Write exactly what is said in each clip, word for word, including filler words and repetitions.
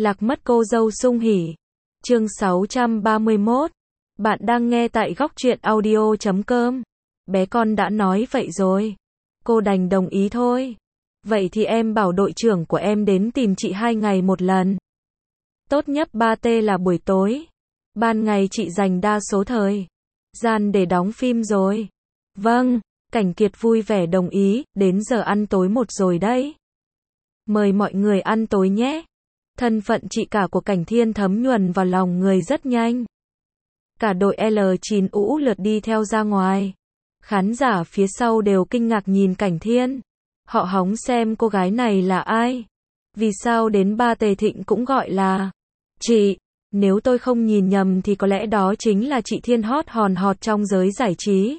Lạc mất cô dâu sung hỉ. Chương sáu trăm ba mươi mốt. Bạn đang nghe tại góc truyện audio chấm com. Bé con đã nói vậy rồi. Cô đành đồng ý thôi. Vậy thì em bảo đội trưởng của em đến tìm chị hai ngày một lần. Tốt nhất ba T là buổi tối. Ban ngày chị dành đa số thời gian để đóng phim rồi. Vâng, Cảnh Kiệt vui vẻ đồng ý, đến giờ ăn tối một rồi đấy. Mời mọi người ăn tối nhé. Thân phận chị cả của Cảnh Thiên thấm nhuần vào lòng người rất nhanh. Cả đội L chín ũ lượt đi theo ra ngoài. Khán giả phía sau đều kinh ngạc nhìn Cảnh Thiên. Họ hóng xem cô gái này là ai. Vì sao đến ba Tề Thịnh cũng gọi là chị. Nếu tôi không nhìn nhầm thì có lẽ đó chính là chị Thiên hot hòn hot trong giới giải trí.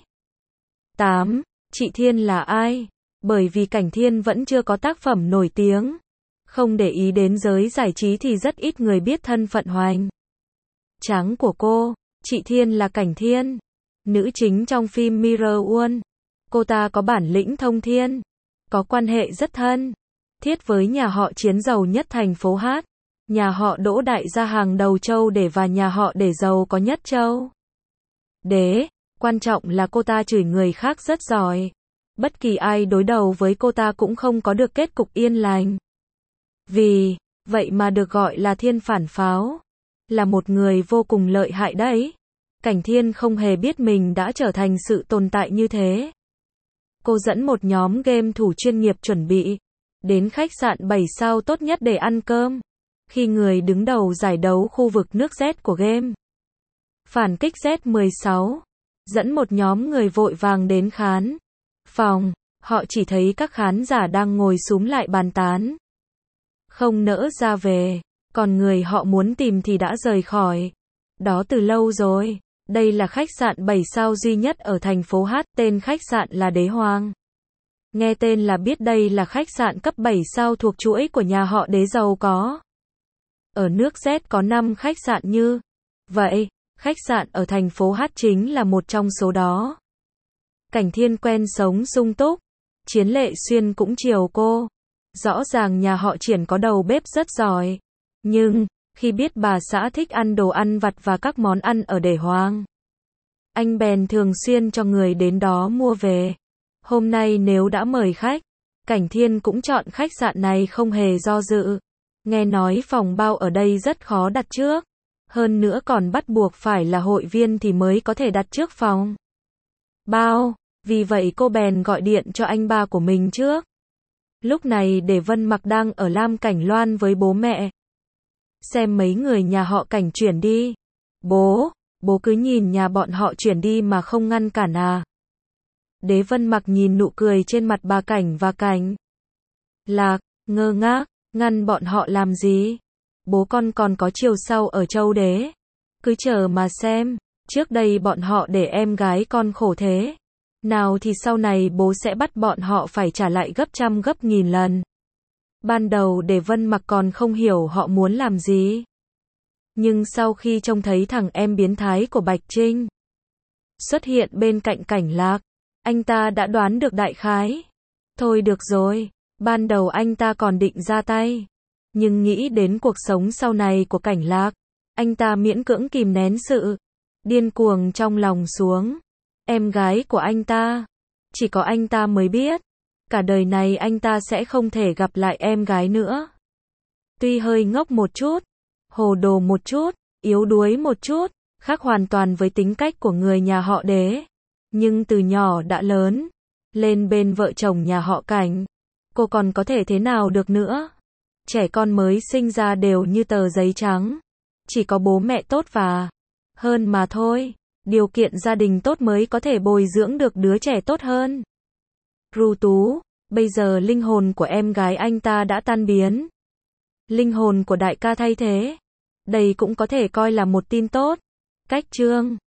tám. Chị Thiên là ai? Bởi vì Cảnh Thiên vẫn chưa có tác phẩm nổi tiếng. Không để ý đến giới giải trí thì rất ít người biết thân phận hoành tráng của cô. Chị Thiên là Cảnh Thiên, nữ chính trong phim Mirror World. Cô ta có bản lĩnh thông thiên, có quan hệ rất thân thiết với nhà họ Chiến giàu nhất thành phố Hát, nhà họ Đỗ đại gia hàng đầu châu Để và nhà họ Để giàu có nhất châu Đế. Quan trọng là cô ta chửi người khác rất giỏi. Bất kỳ ai đối đầu với cô ta cũng không có được kết cục yên lành. Vì vậy mà được gọi là Thiên phản pháo. Là một người vô cùng lợi hại đấy. Cảnh Thiên không hề biết mình đã trở thành sự tồn tại như thế. Cô dẫn một nhóm game thủ chuyên nghiệp chuẩn bị đến khách sạn bảy sao tốt nhất để ăn cơm. Khi người đứng đầu giải đấu khu vực nước Z của game phản kích Z mười sáu dẫn một nhóm người vội vàng đến khán phòng, họ chỉ thấy các khán giả đang ngồi xúm lại bàn tán, không nỡ ra về, còn người họ muốn tìm thì đã rời khỏi đó từ lâu rồi. Đây là khách sạn bảy sao duy nhất ở thành phố Hát, tên khách sạn là Đế Hoàng. Nghe tên là biết đây là khách sạn cấp bảy sao thuộc chuỗi của nhà họ Đế giàu có. Ở nước Z có năm khách sạn như vậy, khách sạn ở thành phố Hát chính là một trong số đó. Cảnh Thiên quen sống sung túc, Chiến Lệ Xuyên cũng chiều cô. Rõ ràng nhà họ Triển có đầu bếp rất giỏi, nhưng khi biết bà xã thích ăn đồ ăn vặt và các món ăn ở Đế Hoàng, anh bèn thường xuyên cho người đến đó mua về. Hôm nay nếu đã mời khách, Cảnh Thiên cũng chọn khách sạn này không hề do dự. Nghe nói phòng bao ở đây rất khó đặt trước, hơn nữa còn bắt buộc phải là hội viên thì mới có thể đặt trước phòng bao. Vì vậy cô bèn gọi điện cho anh ba của mình trước. Lúc này Để Vân Mặc đang ở Lam Cảnh Loan với bố mẹ, xem mấy người nhà họ Cảnh chuyển đi. Bố, bố cứ nhìn nhà bọn họ chuyển đi mà không ngăn cản à? Đế Vân Mặc nhìn nụ cười trên mặt bà Cảnh và Cảnh Lạc, ngơ ngác, ngăn bọn họ làm gì? Bố con còn có chiều sau ở châu Đế. Cứ chờ mà xem, trước đây bọn họ để em gái con khổ thế nào thì sau này bố sẽ bắt bọn họ phải trả lại gấp trăm gấp nghìn lần. Ban đầu Để Vân Mặc còn không hiểu họ muốn làm gì. Nhưng sau khi trông thấy thằng em biến thái của Bạch Trinh xuất hiện bên cạnh Cảnh Lạc, anh ta đã đoán được đại khái. Thôi được rồi, ban đầu anh ta còn định ra tay, nhưng nghĩ đến cuộc sống sau này của Cảnh Lạc, anh ta miễn cưỡng kìm nén sự điên cuồng trong lòng xuống. Em gái của anh ta, chỉ có anh ta mới biết, cả đời này anh ta sẽ không thể gặp lại em gái nữa. Tuy hơi ngốc một chút, hồ đồ một chút, yếu đuối một chút, khác hoàn toàn với tính cách của người nhà họ Đế, nhưng từ nhỏ đã lớn lên bên vợ chồng nhà họ Cảnh, cô còn có thể thế nào được nữa. Trẻ con mới sinh ra đều như tờ giấy trắng, chỉ có bố mẹ tốt và hơn mà thôi. Điều kiện gia đình tốt mới có thể bồi dưỡng được đứa trẻ tốt hơn. Ru Tú, bây giờ linh hồn của em gái anh ta đã tan biến, linh hồn của đại ca thay thế. Đây cũng có thể coi là một tin tốt. Cách chương